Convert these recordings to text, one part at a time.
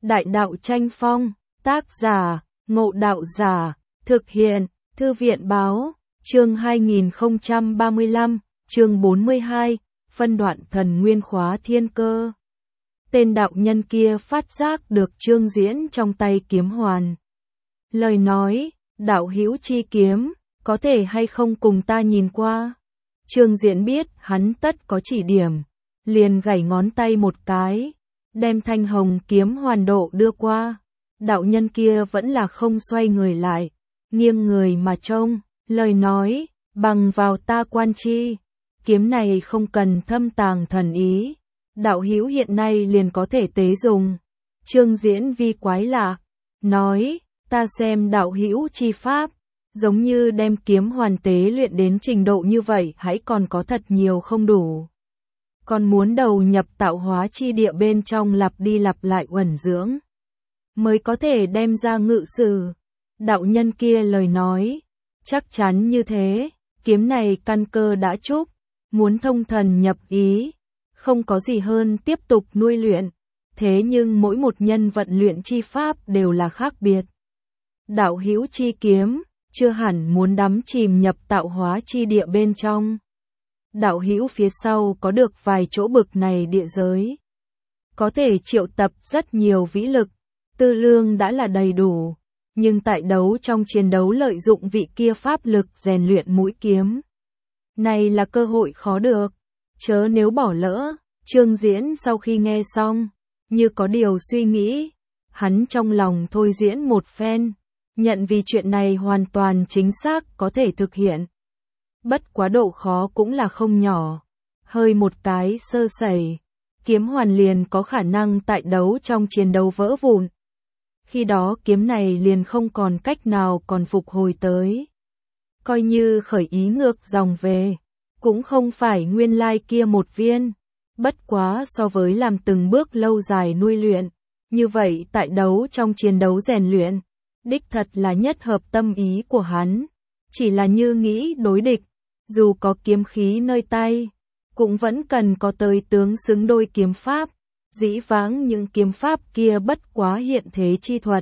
Đại đạo tranh phong, tác giả, Ngộ Đạo Giả, thực hiện, Thư viện báo, chương 2035, chương 42, phân đoạn thần nguyên khóa thiên cơ. Tên đạo nhân kia phát giác được Trương Diễn trong tay kiếm hoàn. Lời nói, đạo hữu chi kiếm, có thể hay không cùng ta nhìn qua? Trương Diễn biết hắn tất có chỉ điểm, liền gảy ngón tay một cái, đem thanh hồng kiếm hoàn độ đưa qua. Đạo nhân kia vẫn là không xoay người lại, nghiêng người mà trông, lời nói, bằng vào ta quan chi, kiếm này không cần thâm tàng thần ý, đạo hữu hiện nay liền có thể tế dùng. Trương Diễn vi quái lạ, nói, ta xem đạo hữu chi pháp, giống như đem kiếm hoàn tế luyện đến trình độ như vậy hãy còn có thật nhiều không đủ. Còn muốn đầu nhập tạo hóa chi địa bên trong lặp đi lặp lại uẩn dưỡng, mới có thể đem ra ngự sử. Đạo nhân kia lời nói, chắc chắn như thế, kiếm này căn cơ đã trúc, muốn thông thần nhập ý, không có gì hơn tiếp tục nuôi luyện, thế nhưng mỗi một nhân vận luyện chi pháp đều là khác biệt. Đạo hữu chi kiếm, chưa hẳn muốn đắm chìm nhập tạo hóa chi địa bên trong. Đạo hữu phía sau có được vài chỗ bực này địa giới, có thể triệu tập rất nhiều vĩ lực, tư lương đã là đầy đủ, nhưng tại trong chiến đấu lợi dụng vị kia pháp lực rèn luyện mũi kiếm. Này là cơ hội khó được, chớ nếu bỏ lỡ. Trương Diễn sau khi nghe xong, như có điều suy nghĩ, hắn trong lòng thôi diễn một phen, nhận vì chuyện này hoàn toàn chính xác có thể thực hiện. Bất quá độ khó cũng là không nhỏ, hơi một cái sơ sẩy, kiếm hoàn liền có khả năng tại trong chiến đấu vỡ vụn. Khi đó kiếm này liền không còn cách nào còn phục hồi tới. Coi như khởi ý ngược dòng về, cũng không phải nguyên lai kia một viên. Bất quá so với làm từng bước lâu dài nuôi luyện, như vậy tại trong chiến đấu rèn luyện, đích thật là nhất hợp tâm ý của hắn. Chỉ là như nghĩ đối địch, dù có kiếm khí nơi tay, cũng vẫn cần có tới tướng xứng đôi kiếm pháp. Dĩ vãng những kiếm pháp kia bất quá hiện thế chi thuật,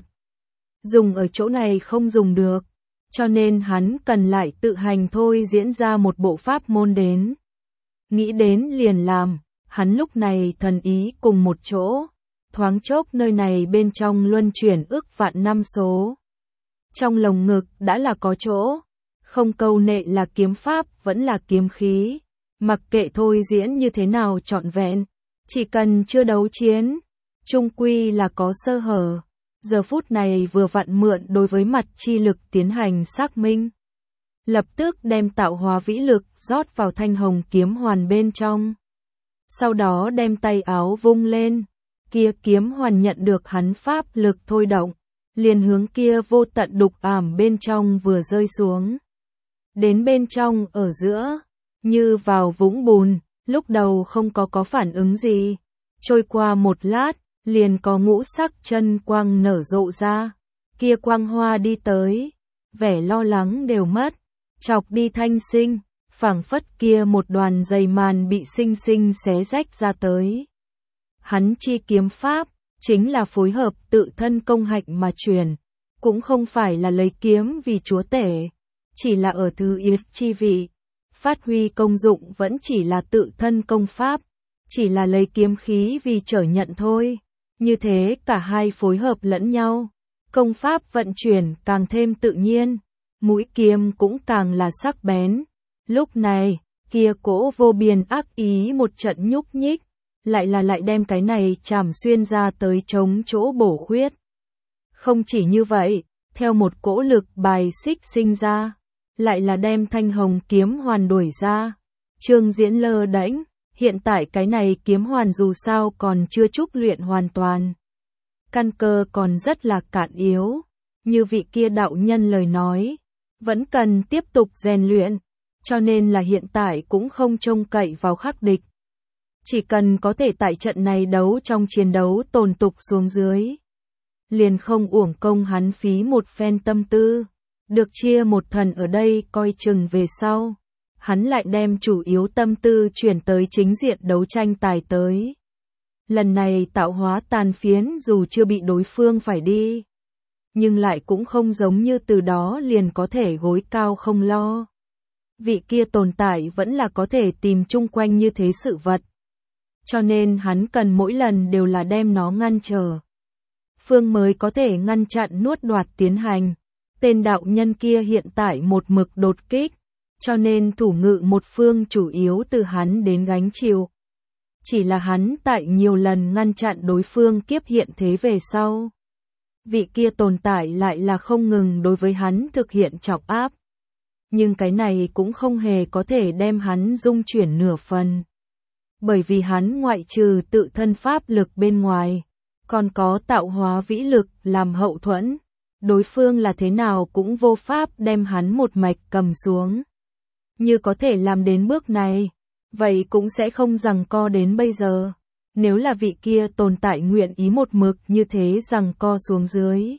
dùng ở chỗ này không dùng được, cho nên hắn cần lại tự hành thôi diễn ra một bộ pháp môn đến. Nghĩ đến liền làm, hắn lúc này thần ý cùng một chỗ, thoáng chốc nơi này bên trong luân chuyển ức vạn năm số. Trong lồng ngực đã là có chỗ, không câu nệ là kiếm pháp vẫn là kiếm khí, mặc kệ thôi diễn như thế nào trọn vẹn, chỉ cần chưa đấu chiến, chung quy là có sơ hở. Giờ phút này vừa vặn mượn đối với mặt chi lực tiến hành xác minh. Lập tức đem tạo hóa vĩ lực rót vào thanh hồng kiếm hoàn bên trong. Sau đó đem tay áo vung lên, kia kiếm hoàn nhận được hắn pháp lực thôi động, liền hướng kia vô tận đục ảm bên trong vừa rơi xuống. Đến bên trong ở giữa, như vào vũng bùn, lúc đầu không có phản ứng gì. Trôi qua một lát, liền có ngũ sắc chân quang nở rộ ra. Kia quang hoa đi tới, vẻ lo lắng đều mất, chọc đi thanh sinh, phảng phất kia một đoàn dày màn bị sinh sinh xé rách ra tới. Hắn chi kiếm pháp, chính là phối hợp tự thân công hạnh mà truyền, cũng không phải là lấy kiếm vì chúa tể, chỉ là ở thứ yết chi vị, phát huy công dụng vẫn chỉ là tự thân công pháp, chỉ là lấy kiếm khí vì trở nhận thôi. Như thế cả hai phối hợp lẫn nhau, công pháp vận chuyển càng thêm tự nhiên, mũi kiếm cũng càng là sắc bén. Lúc này, kia cỗ vô biên ác ý một trận nhúc nhích, lại đem cái này chảm xuyên ra tới chống chỗ bổ khuyết. Không chỉ như vậy, theo một cỗ lực bài xích sinh ra, lại là đem thanh hồng kiếm hoàn đuổi ra. Trương Diễn lơ đễnh, hiện tại cái này kiếm hoàn dù sao còn chưa trúc luyện hoàn toàn. Căn cơ còn rất là cạn yếu, như vị kia đạo nhân lời nói, vẫn cần tiếp tục rèn luyện, cho nên là hiện tại cũng không trông cậy vào khắc địch. Chỉ cần có thể tại trận này trong chiến đấu tồn tục xuống dưới, liền không uổng công hắn phí một phen tâm tư, được chia một thần ở đây coi chừng về sau. Hắn lại đem chủ yếu tâm tư chuyển tới chính diện đấu tranh tài tới. Lần này tạo hóa tàn phiến dù chưa bị đối phương phải đi, nhưng lại cũng không giống như từ đó liền có thể gối cao không lo. Vị kia tồn tại vẫn là có thể tìm chung quanh như thế sự vật. Cho nên hắn cần mỗi lần đều là đem nó ngăn trở. Phương mới có thể ngăn chặn nuốt đoạt tiến hành. Tên đạo nhân kia hiện tại một mực đột kích, cho nên thủ ngự một phương chủ yếu từ hắn đến gánh chịu. Chỉ là hắn tại nhiều lần ngăn chặn đối phương kiếp hiện thế về sau. Vị kia tồn tại lại là không ngừng đối với hắn thực hiện chọc áp. Nhưng cái này cũng không hề có thể đem hắn dung chuyển nửa phần. Bởi vì hắn ngoại trừ tự thân pháp lực bên ngoài, còn có tạo hóa vĩ lực làm hậu thuẫn. Đối phương là thế nào cũng vô pháp đem hắn một mạch cầm xuống. Như có thể làm đến bước này, vậy cũng sẽ không giằng co đến bây giờ. Nếu là vị kia tồn tại nguyện ý một mực như thế giằng co xuống dưới,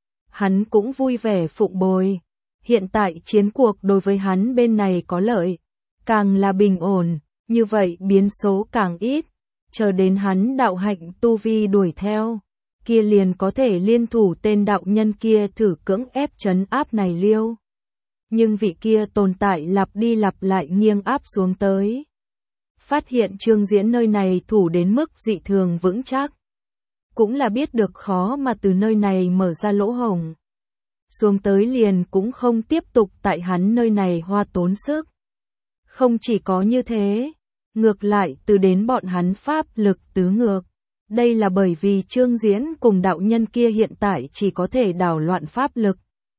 hắn cũng vui vẻ phụng bồi. Hiện tại chiến cuộc đối với hắn bên này có lợi, càng là bình ổn, như vậy biến số càng ít, chờ đến hắn đạo hạnh tu vi đuổi theo, kia liền có thể liên thủ tên đạo nhân kia thử cưỡng ép trấn áp này liêu. Nhưng vị kia tồn tại lặp đi lặp lại nghiêng áp xuống tới. Phát hiện Trương Diễn nơi này thủ đến mức dị thường vững chắc. Cũng là biết được khó mà từ nơi này mở ra lỗ hổng. Xuống tới liền cũng không tiếp tục tại hắn nơi này hoa tốn sức. Không chỉ có như thế, ngược lại từ đến bọn hắn pháp lực tứ ngược. Đây là bởi vì Trương Diễn cùng đạo nhân kia hiện tại chỉ có thể đảo loạn pháp lực,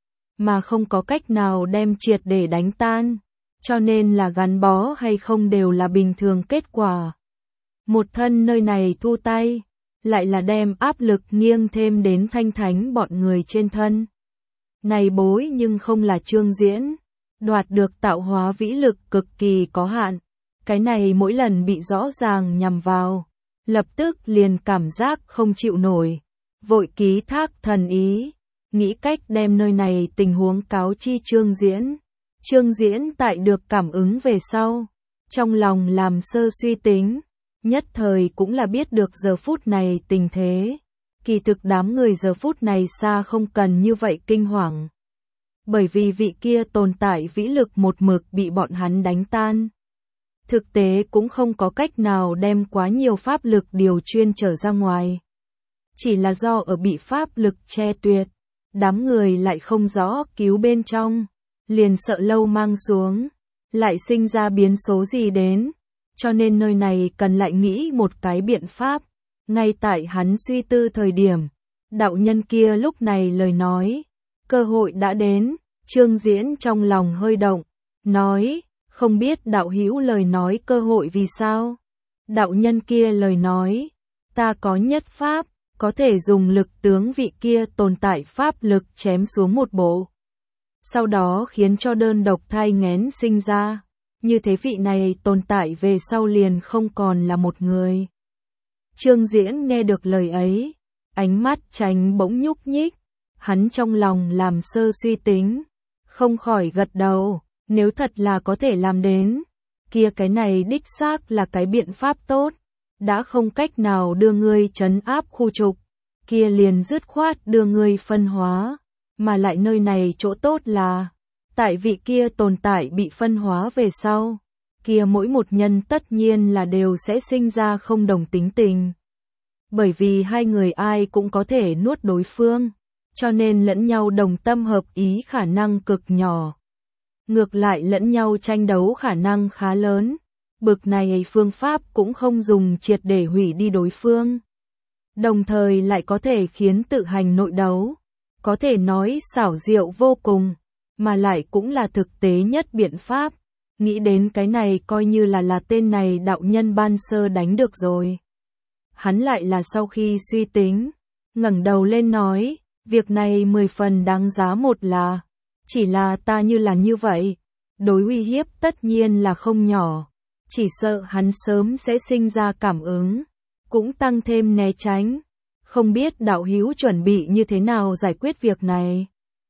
mà không có cách nào đem triệt để đánh tan, cho nên là gắn bó hay không đều là bình thường kết quả. Một thân nơi này thu tay, lại là đem áp lực nghiêng thêm đến Thanh Thánh bọn người trên thân. Này bối nhưng không là Trương Diễn, đoạt được tạo hóa vĩ lực cực kỳ có hạn, cái này mỗi lần bị rõ ràng nhằm vào, lập tức liền cảm giác không chịu nổi, vội ký thác thần ý, nghĩ cách đem nơi này tình huống cáo chi Trương Diễn. Trương Diễn tại được cảm ứng về sau, trong lòng làm sơ suy tính, nhất thời cũng là biết được giờ phút này tình thế. Kỳ thực đám người giờ phút này xa không cần như vậy kinh hoàng. Bởi vì vị kia tồn tại vĩ lực một mực bị bọn hắn đánh tan. Thực tế cũng không có cách nào đem quá nhiều pháp lực điều chuyên trở ra ngoài. Chỉ là do ở bị pháp lực che tuyệt, đám người lại không rõ cứu bên trong, liền sợ lâu mang xuống, lại sinh ra biến số gì đến, cho nên nơi này cần lại nghĩ một cái biện pháp. Ngay tại hắn suy tư thời điểm, đạo nhân kia lúc này lời nói, cơ hội đã đến. Trương Diễn trong lòng hơi động, nói, không biết đạo hữu lời nói cơ hội vì sao. Đạo nhân kia lời nói, ta có nhất pháp, có thể dùng lực tướng vị kia tồn tại pháp lực chém xuống một bộ. Sau đó khiến cho đơn độc thai nghén sinh ra, như thế vị này tồn tại về sau liền không còn là một người. Trương Diễn nghe được lời ấy, ánh mắt tránh bỗng nhúc nhích, hắn trong lòng làm sơ suy tính, không khỏi gật đầu, nếu thật là có thể làm đến, kia cái này đích xác là cái biện pháp tốt, đã không cách nào đưa ngươi trấn áp khu trục, kia liền dứt khoát đưa ngươi phân hóa, mà lại nơi này chỗ tốt là, tại vị kia tồn tại bị phân hóa về sau, kia mỗi một nhân tất nhiên là đều sẽ sinh ra không đồng tính tình. Bởi vì hai người ai cũng có thể nuốt đối phương, cho nên lẫn nhau đồng tâm hợp ý khả năng cực nhỏ. Ngược lại lẫn nhau tranh đấu khả năng khá lớn, bực này phương pháp cũng không dùng triệt để hủy đi đối phương. Đồng thời lại có thể khiến tự hành nội đấu, có thể nói xảo diệu vô cùng, mà lại cũng là thực tế nhất biện pháp. Nghĩ đến cái này coi như là tên này đạo nhân ban sơ đánh được rồi. Hắn lại là sau khi suy tính, ngẩng đầu lên nói, việc này 10 phần đáng giá một là, chỉ là ta như là như vậy, đối uy hiếp tất nhiên là không nhỏ, chỉ sợ hắn sớm sẽ sinh ra cảm ứng, cũng tăng thêm né tránh, không biết đạo hữu chuẩn bị như thế nào giải quyết việc này.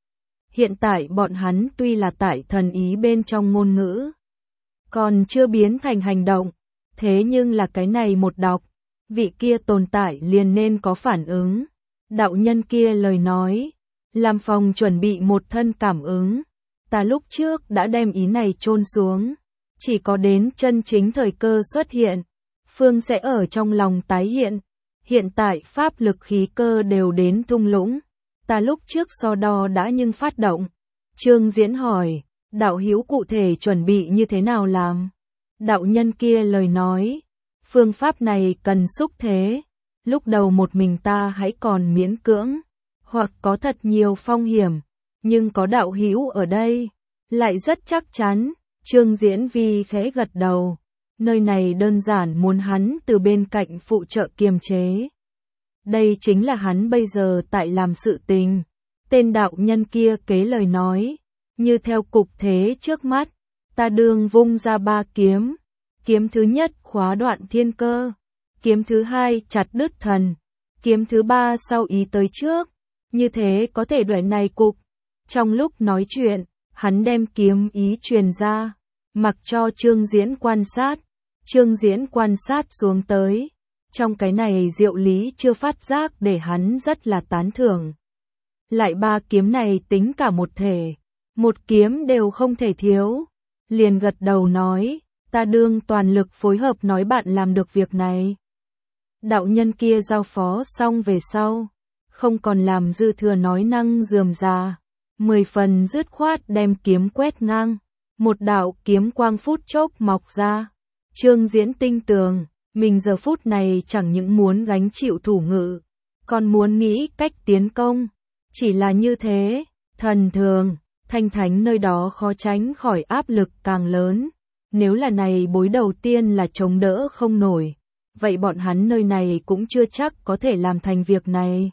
Hiện tại bọn hắn tuy là tại thần ý bên trong ngôn ngữ, còn chưa biến thành hành động, thế nhưng là cái này một đọc, vị kia tồn tại liền nên có phản ứng. Đạo nhân kia lời nói, làm Phong chuẩn bị một thân cảm ứng. Ta lúc trước đã đem ý này chôn xuống, chỉ có đến chân chính thời cơ xuất hiện, Phương sẽ ở trong lòng tái hiện. Hiện tại pháp lực khí cơ đều đến thung lũng, ta lúc trước so đo đã nhưng phát động. Trương Diễn hỏi, đạo hữu cụ thể chuẩn bị như thế nào làm? Đạo nhân kia lời nói, phương pháp này cần xúc thế, lúc đầu một mình ta hãy còn miễn cưỡng, hoặc có thật nhiều phong hiểm, nhưng có đạo hữu ở đây, lại rất chắc chắn. Trương Diễn Vi khẽ gật đầu, nơi này đơn giản muốn hắn từ bên cạnh phụ trợ kiềm chế. Đây chính là hắn bây giờ tại làm sự tình. Tên đạo nhân kia kế lời nói, như theo cục thế trước mắt, ta đương vung ra 3 kiếm. Kiếm thứ nhất khóa đoạn thiên cơ, kiếm thứ hai chặt đứt thần, kiếm thứ ba sau ý tới trước, như thế có thể đuổi này cục. Trong lúc nói chuyện, hắn đem kiếm ý truyền ra, mặc cho Trương Diễn quan sát. Trương Diễn quan sát xuống tới, trong cái này diệu lý chưa phát giác để hắn rất là tán thưởng. Lại 3 kiếm này tính cả một thể, một kiếm đều không thể thiếu, liền gật đầu nói, ta đương toàn lực phối hợp nói bạn làm được việc này. Đạo nhân kia giao phó xong về sau, không còn làm dư thừa nói năng rườm rà, 10 phần dứt khoát đem kiếm quét ngang, một đạo kiếm quang phút chốc mọc ra. Trương Diễn tinh tường, mình giờ phút này chẳng những muốn gánh chịu thủ ngự, còn muốn nghĩ cách tiến công. Chỉ là như thế, thần thường, thanh thánh nơi đó khó tránh khỏi áp lực càng lớn. Nếu là này bối đầu tiên là chống đỡ không nổi, vậy bọn hắn nơi này cũng chưa chắc có thể làm thành việc này.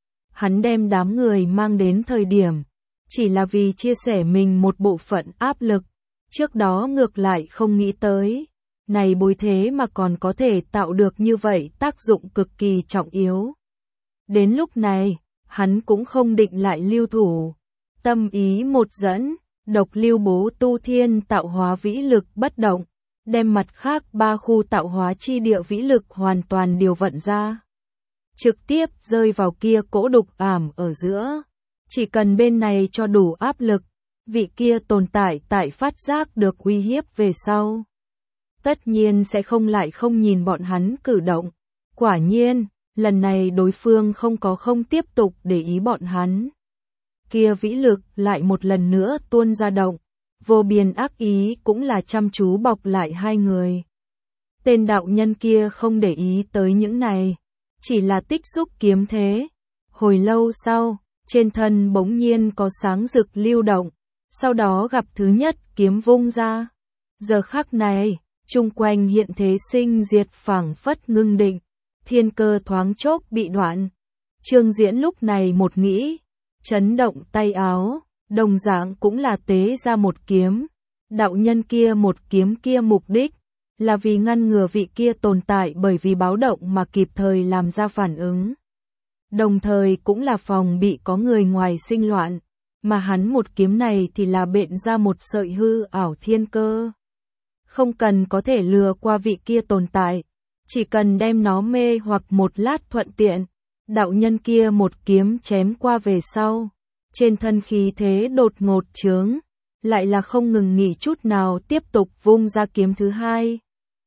Hắn đem đám người mang đến thời điểm, chỉ là vì chia sẻ mình một bộ phận áp lực, trước đó ngược lại không nghĩ tới. Này bối thế mà còn có thể tạo được như vậy tác dụng cực kỳ trọng yếu. Đến lúc này, hắn cũng không định lại lưu thủ. Tâm ý một dẫn, độc lưu bố tu thiên tạo hóa vĩ lực bất động, đem mặt khác 3 khu tạo hóa chi địa vĩ lực hoàn toàn điều vận ra. Trực tiếp rơi vào kia cỗ đục ảm ở giữa. Chỉ cần bên này cho đủ áp lực, vị kia tồn tại tại phát giác được uy hiếp về sau. Tất nhiên sẽ không nhìn bọn hắn cử động. Quả nhiên, lần này đối phương không tiếp tục để ý bọn hắn. Kia vĩ lực lại một lần nữa tuôn ra động, vô biên ác ý cũng là chăm chú bọc lại 2 người. Tên đạo nhân kia không để ý tới những này, chỉ là tích xúc kiếm thế. Hồi lâu sau, trên thân bỗng nhiên có sáng rực lưu động, sau đó gặp thứ nhất kiếm vung ra. Giờ khắc này, chung quanh hiện thế sinh diệt phảng phất ngưng định, thiên cơ thoáng chốc bị đoạn. Trương Diễn lúc này một nghĩ, chấn động tay áo, đồng dạng cũng là tế ra một kiếm. Đạo nhân kia một kiếm kia mục đích là vì ngăn ngừa vị kia tồn tại bởi vì báo động mà kịp thời làm ra phản ứng. Đồng thời cũng là phòng bị có người ngoài sinh loạn, mà hắn một kiếm này thì là bện ra một sợi hư ảo thiên cơ. Không cần có thể lừa qua vị kia tồn tại, chỉ cần đem nó mê hoặc một lát thuận tiện. Đạo nhân kia một kiếm chém qua về sau, trên thân khí thế đột ngột chướng, lại là không ngừng nghỉ chút nào tiếp tục vung ra kiếm thứ hai.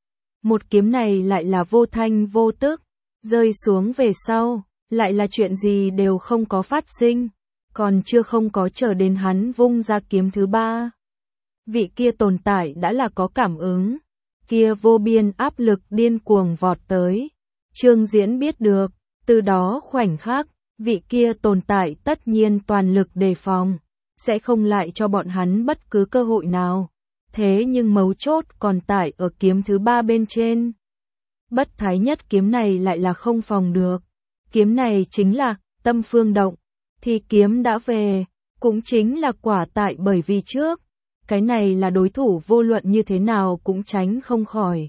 Một kiếm này lại là vô thanh vô tức, rơi xuống về sau, lại là chuyện gì đều không có phát sinh, còn chưa không có chờ đến hắn vung ra kiếm thứ ba. Vị kia tồn tại đã là có cảm ứng, kia vô biên áp lực điên cuồng vọt tới. Trương Diễn biết được, từ đó khoảnh khắc, vị kia tồn tại tất nhiên toàn lực đề phòng, sẽ không lại cho bọn hắn bất cứ cơ hội nào. Thế nhưng mấu chốt còn tại ở kiếm thứ ba bên trên. Bất thái nhất kiếm này lại là không phòng được. Kiếm này chính là tâm phương động, thì kiếm đã về, cũng chính là quả tại bởi vì trước. Cái này là đối thủ vô luận như thế nào cũng tránh không khỏi.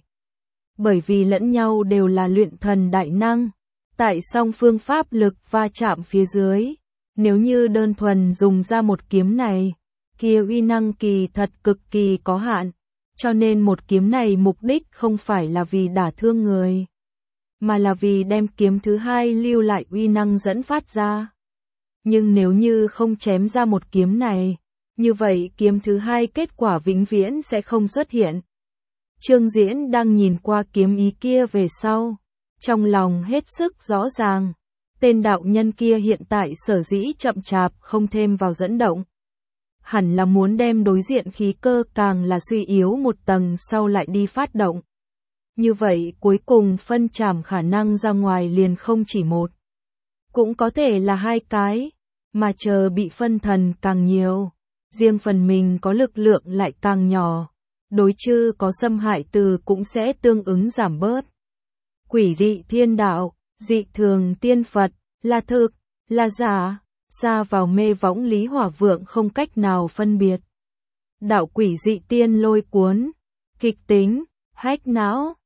Bởi vì lẫn nhau đều là luyện thần đại năng. Tại song phương pháp lực va chạm phía dưới, nếu như đơn thuần dùng ra một kiếm này, kia uy năng kỳ thật cực kỳ có hạn, cho nên một kiếm này mục đích không phải là vì đả thương người, mà là vì đem kiếm thứ hai lưu lại uy năng dẫn phát ra. Nhưng nếu như không chém ra một kiếm này, như vậy kiếm thứ hai kết quả vĩnh viễn sẽ không xuất hiện. Trương Diễn đang nhìn qua kiếm ý kia về sau, trong lòng hết sức rõ ràng, tên đạo nhân kia hiện tại sở dĩ chậm chạp không thêm vào dẫn động. Hẳn là muốn đem đối diện khí cơ càng là suy yếu một tầng sau lại đi phát động. Như vậy cuối cùng phân trảm khả năng ra ngoài liền không chỉ một, cũng có thể là hai cái, mà chờ bị phân thần càng nhiều, riêng phần mình có lực lượng lại càng nhỏ, đối chư có xâm hại từ cũng sẽ tương ứng giảm bớt. Quỷ dị thiên đạo, dị thường tiên Phật, là thực, là giả, xa vào mê võng Lý Hỏa Vượng không cách nào phân biệt. Đạo quỷ dị tiên lôi cuốn, kịch tính, hách não,